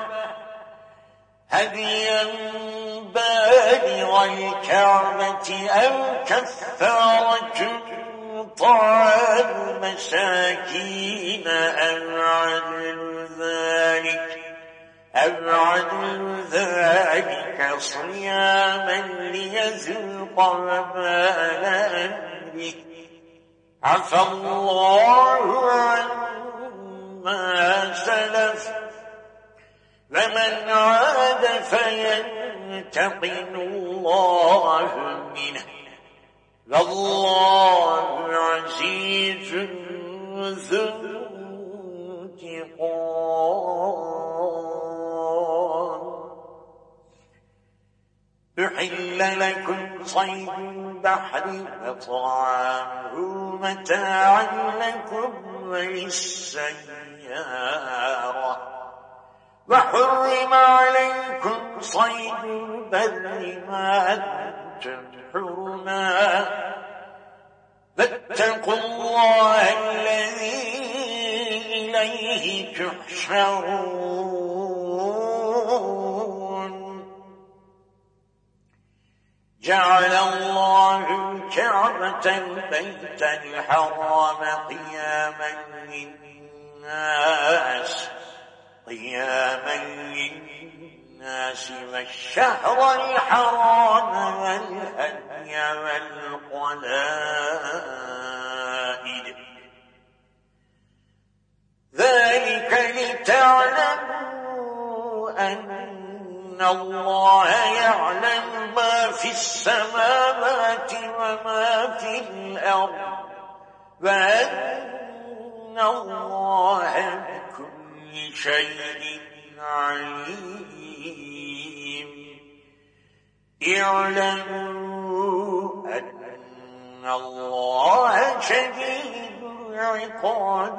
هديا بالغ الكعبة أو كفارة طعام مساكين أو عدل ذلك أو عدل ذلك صياما ليذوق وبال أمره عفى الله عما سلف ومن عاد فينتقم الله منه والله عزيز ذو انتقام. أحل لكم صيد البحر وطعامه متاعا لكم وللسيارة وحرم عليكم صيد البر ما أنتم حرما فاتقوا الله الذي إليه تحشرون. جعل الله الكعبة البيت الحرام قياما للناس قياما للناس والشهر الحرام والهدي والقلائد ذلك لتعلموا أن الله يعلم ما في السماوات وما في الأرض وأن الله بكل شيء عليم. اعلموا أن الله شديد العقاب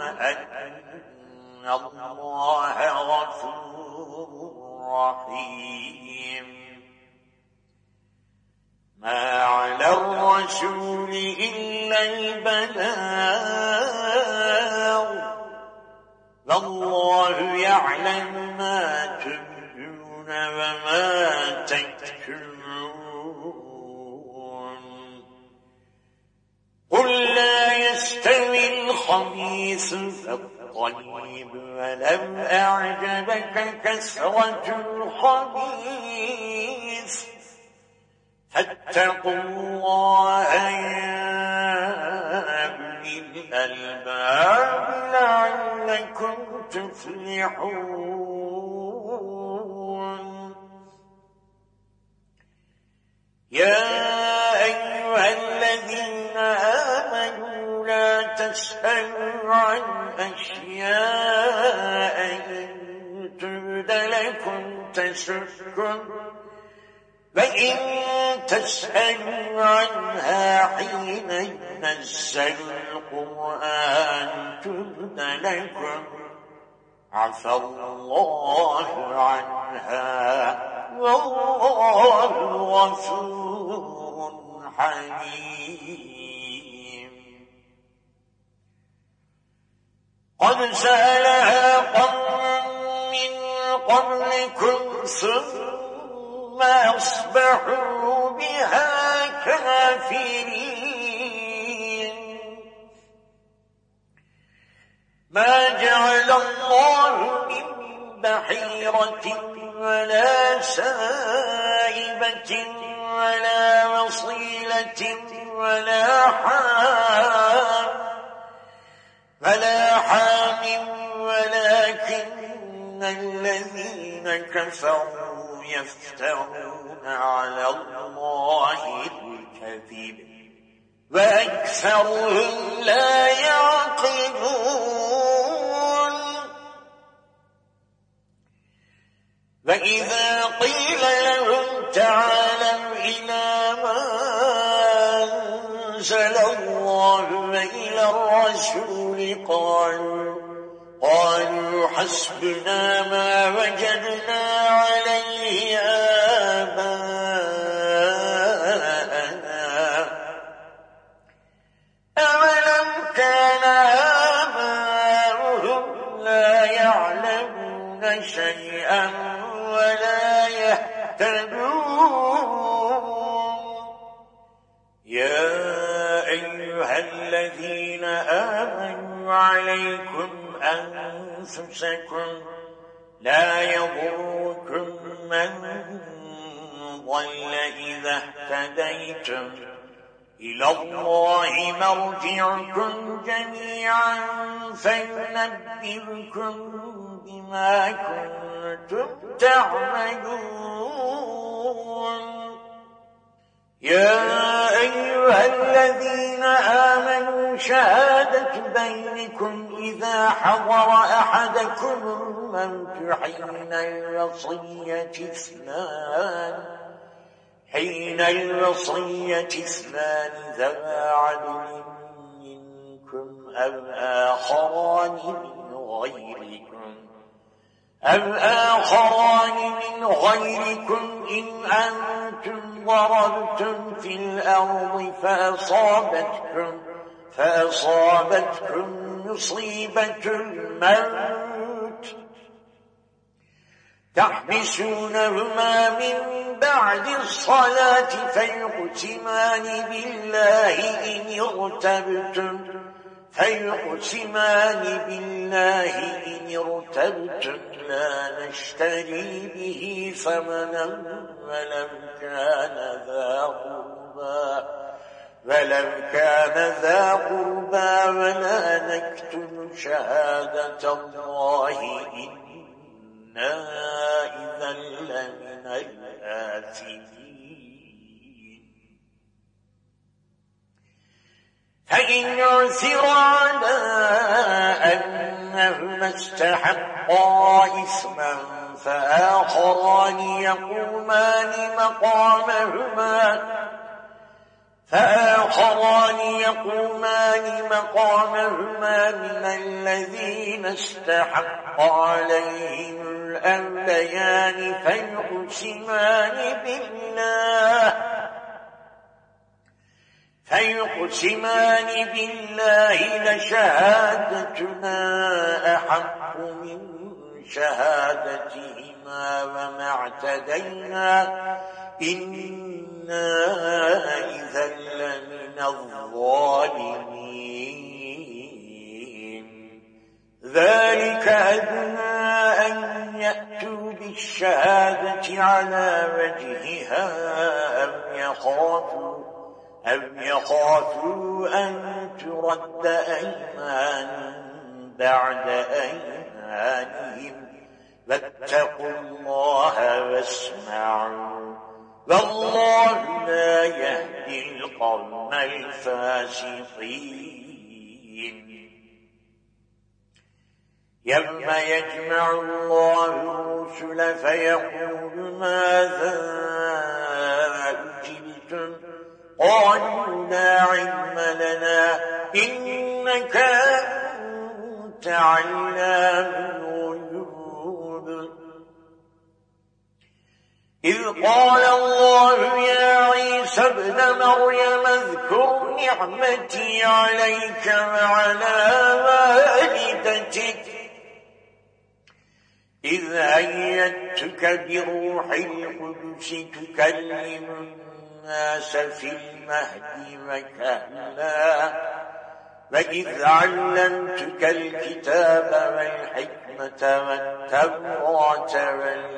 وأن الله غفور رحيم. ما على الرسول إلا البلاغ والله يعلم ما تبدون وما تكتمون. قل لا يستوي الخبيث والطيب ولو أعجبك كثرة الخبيث فاتقوا الله يا أولي الألباب لعلكم تفلحون. يا أيها الذين آمنوا لا تسألوا عن أشياء إن تبد لكم تسؤكم فإن تسألوا عنها حين ينزل القرآن تبد لكم عفى الله عنها والله غفور حليم. قد سألها قوم من قبلكم ثم أصبحوا بها كافرين. ما جعل الله من بحيرة ولا سائبة ولا وصيلة ولا حام ولا حام ولكن الذين كفروا يفترون على الله الكذب وأكثرهم لا يعقلون. وإذا قيل لهم تعالوا إلى ما أنزل الله وإلى الرسول قالوا قالوا حسبنا ما وجدنا عليه آباءنا أولم كان آباؤهم لا يعلمون شيئا ولا يهتدون. يا أيها الذين آمنوا عليكم أنفسكم لا يضركم من ضل إذا اهتديتم إلى الله مرجعكم جميعا فينبئكم بما كنتم تعملون. يا أيها الذين آمنوا شهادة بينكم إذا حضر أحدكم الموت حين الوصية اثنان حين الوصية اثنان ذوى عدل منكم أو آخران من غيركم أو آخران من غيركم إن أنتم ضربتم في الأرض فأصابتكم فأصابتكم مصيبة الموت تحبسونهما من بعد الصلاة فيقسمان بالله إن ارتبتم فيقسمان بالله إن ارتبتم لا نشتري به ثمنا ولو كان ذا قربى ولو كان ذا قربى ولا نكتم شهادة الله إنا إذا لمن الآثمين. فإن عثر على أنهما استحقا إثما فآخران يقومان مقامهما فآخران يقومان مقامهما من الذين استحق عليهم الأوليان فيقسمان بالله فيقسمان بالله لشهادتنا أحق من شهادتهما وما اعتدينا إنا إذا لمن الظالمين. ذلك أدنى أن يأتوا بالشهادة على وجهها أو يخافوا أو يخافوا أن ترد أيمان بعد أيمانهم فاتقوا الله واسمعوا والله لا يهدي القوم الفاسقين. يوم يجمع الله الرسل فيقول ماذا أجبتم قالوا لا علم لنا إنك أنت علام الغيوب. إذ قال الله يا عيسى ابن مريم اذكر نعمتي عليك وعلى والدتك إذ أيدتك بروح القدس تكلم الناس في المهد وكهلا وإذ علمتك الكتاب والحكمة والتوراة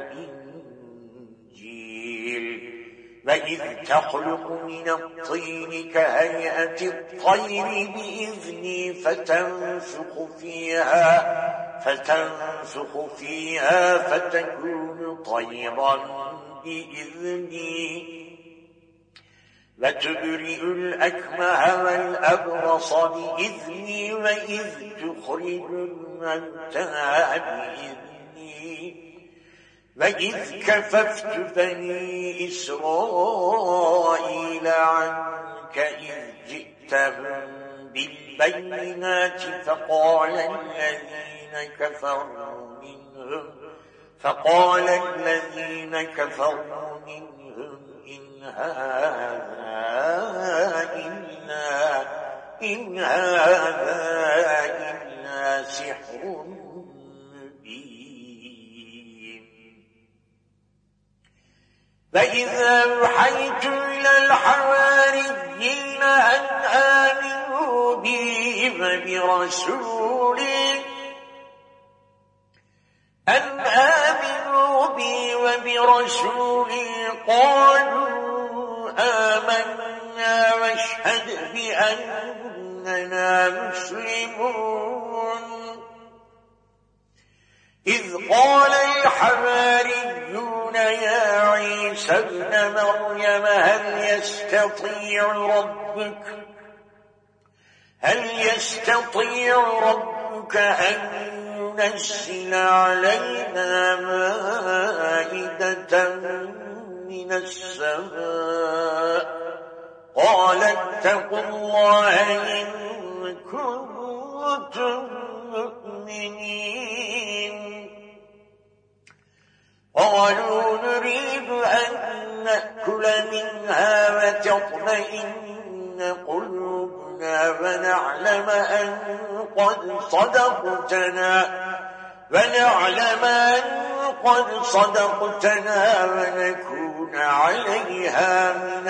والإنجيل وإذ تخلق من الطين كهيئة الطير بإذني فتنفخ فيها فتنفخ فيها فتكون طيرا بإذني وتبرئ الأكمه والأبرص بإذني وإذ تخرج الموتى بإذني وإذ كففت بني إسرائيل عنك إذ جئتهم بالبينات فقال الذين كفروا منهم فقال الذين كفروا منهم إن هذا إلا إن هذا إلا سحر مبين. فإذا أوحيت إلى الحواريين أن آمنوا بي وبرسولي أن آمنوا بي وبرسولي قالوا آمنا واشهد بأننا مسلمون. إذ قال الحواريون يا عيسى ابن مريم هل يستطيع ربك هل يستطيع ربك أن ينزل علينا مائدة من السماء قال اتقوا الله إن كنتم مؤمنين. قالوا نريد أن نأكل منها وتطمئن قلوبنا ونعلم أن قد صدقتنا ونعلم أن قد صدقتنا ونكون عليها من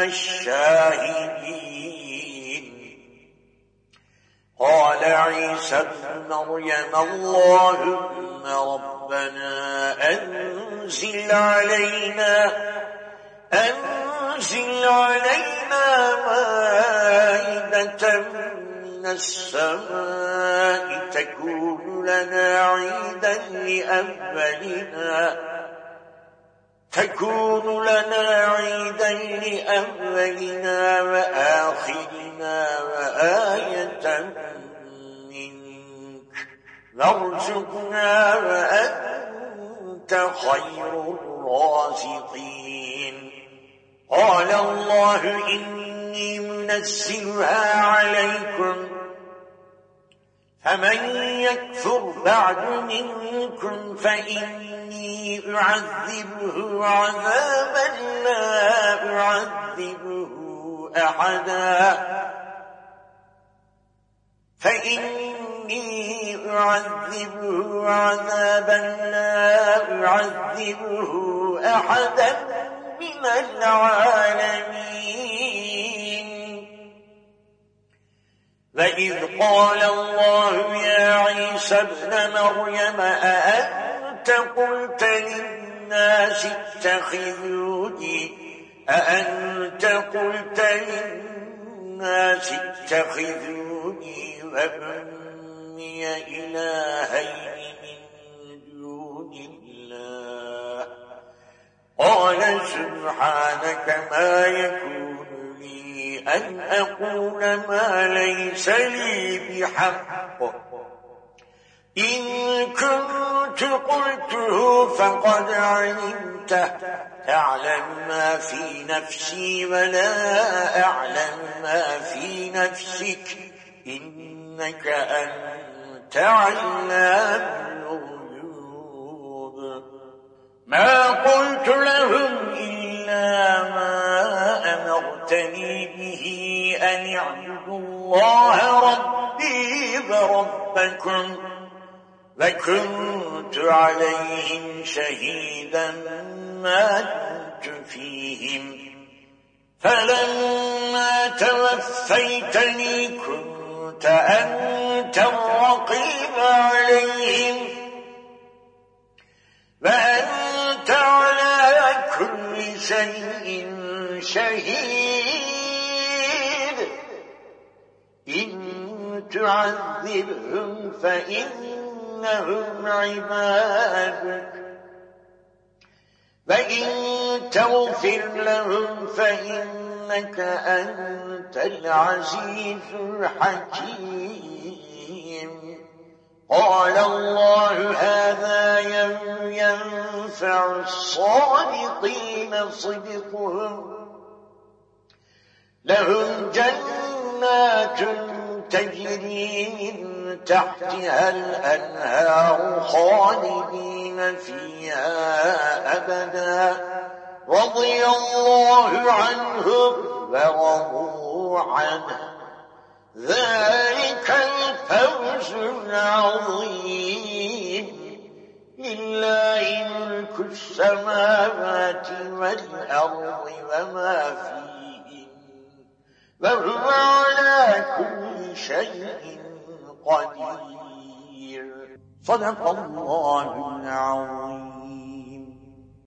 الشاهدين. قال عيسى ابن مريم اللهم ربنا أنزل علينا أنزل علينا مائدة من السماء تكون لنا عيدا لأولنا تكون لنا عيدا لأولنا وآخرنا وآية منك وارزقنا وأنت خير الرازقين. قال الله إني منزلها عليكم فمن يكفر بعد منكم فإني أعذبه عذابا لا أعذبه أحدا فإني أعذبه عذابا لا أعذبه أحدا من العالمين. وإذ قال الله يا عيسى ابن مريم أأنت قلت للناس اتخذوني أأنت قلت للناس اتخذوني وأمي إلهين من دون الله قال سبحانك ما يكون لي أن أقول ما ليس لي بحق إن كنت قلته فقد علمته تعلم ما في نفسي ولا أعلم ما في نفسك إنك أنت علام الغيوب ما قلت لهم إلا ما أمرتني به أن اعبدوا الله ربي وربكم وكنت عليهم شهيدا ما كنت فيهم فلما توفيتني كنت أنت الرقيب عليهم وأنت على كل شيء شهيد إن تعذبهم فإنهم عبادك وإن تغفر لهم فإنك أنت العزيز الحكيم قال الله هذا يوم ينفع الصادقين صدقهم لهم جنات تجري من تحتها الأنهار خالدين فيها أبدا رضي الله عنهم ورضوا عنه ذلك الفوز العظيم لله ملك السماوات والأرض وما فيهن وهو على كل شيء قدير صدق الله العظيم.